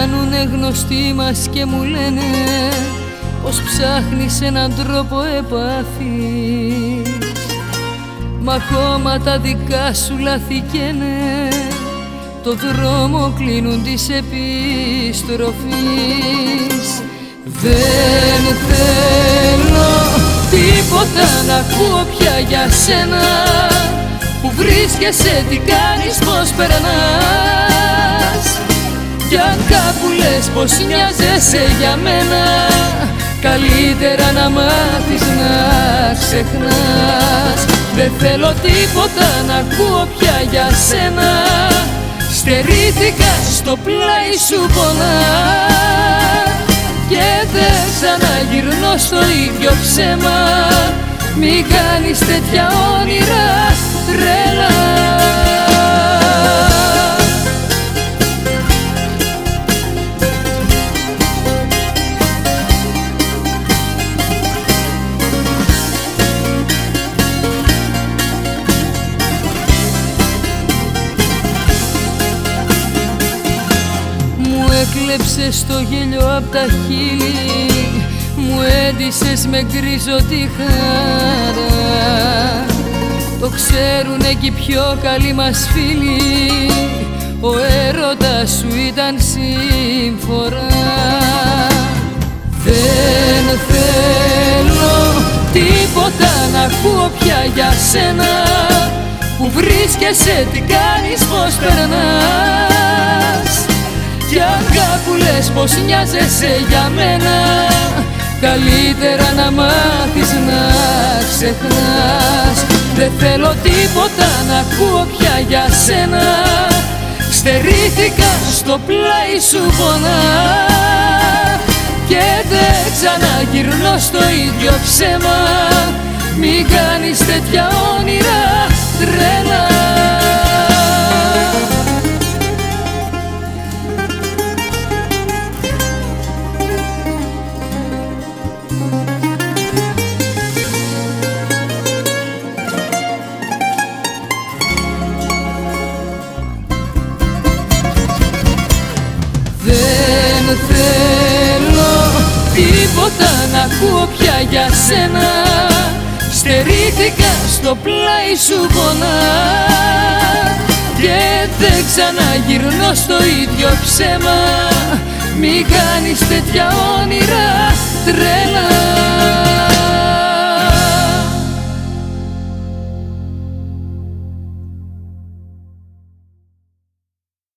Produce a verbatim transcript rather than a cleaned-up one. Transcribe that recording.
κάνουνε γνωστοί μας και μου λένε πως ψάχνεις έναν τρόπο επαφής, μα ακόμα τα δικά σου λάθη καίνε, το δρόμο κλείνουν της επιστροφής. Δεν θέλω τίποτα να ακούω πια για σένα, που βρίσκεσαι, τι κάνεις, πως περνάς, κι αν κάπου λες πως νοιάζεσαι για μένα, καλύτερα να μάθεις να ξεχνάς. Δεν θέλω τίποτα να ακούω πια για σένα, στερήθηκα, στο πλάι σου πονά, και δεν ξαναγυρνώ στο ίδιο ψέμα. Μη κάνεις τέτοια όνειρα τρέλα. Έκλεψες το γέλιο απ' τα χείλη, μου έντυσες με γκρίζο τη χαρά. Το ξέρουνε κι οι πιο καλοί μας φίλοι, ο έρωτας σου ήταν σύμφορα. Δεν θέλω τίποτα να ακούω πια για σένα, που βρίσκεσαι, τι κάνεις, πως περνάς, κι αν κάπου λες πως νοιάζεσαι για μένα, καλύτερα να μάθεις να ξεχνάς. Δεν θέλω τίποτα να ακούω πια για σένα, στερήθηκα, στο πλάι σου πονά, και δεν ξαναγυρνώ στο ίδιο ψέμα. Μη κάνεις τέτοια όνειρα τρέλα. Δεν θέλω τίποτα να ακούω πια για σένα, στερήθηκα, στο πλάι σου πονά, και δεν ξαναγυρνώ στο ίδιο ψέμα. Μη κάνεις τέτοια όνειρα τρέλα.